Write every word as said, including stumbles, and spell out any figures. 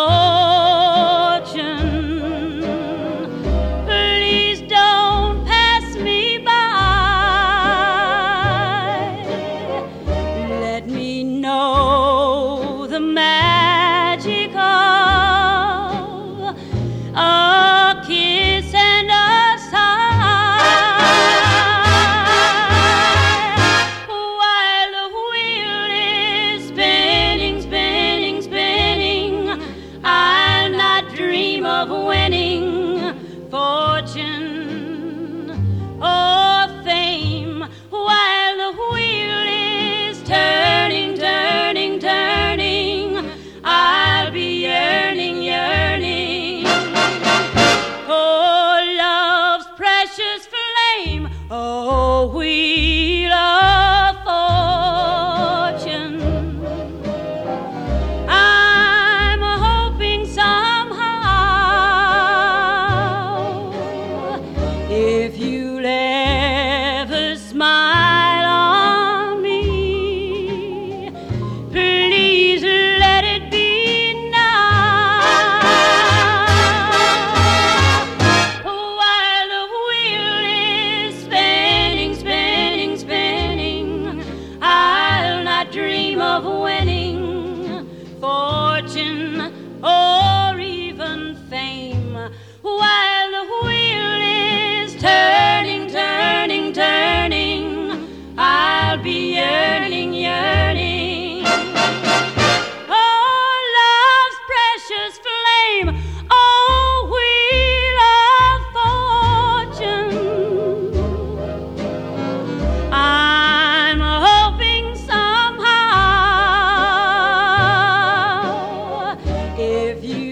Please don't pass me by. Let me know the magic of a kiss and a sigh, while the wheel is spinning, spinning, spinning. I'll not dream of winning fortune or fame, while the wheel is turning, turning, turning. I'll be yearning, yearning for love's precious flame, oh wheel of fortune. I'm hoping somehow, if you'll ever smile on me, please let it be now, while the wheel is spinning, spinning, spinning. I'll not dream of winning fortune or even fame, while the wheel is turning, turning, turning. I'll be yearning, yearning. Oh, love's precious flame, oh, wheel of fortune. I'm hoping somehow, if you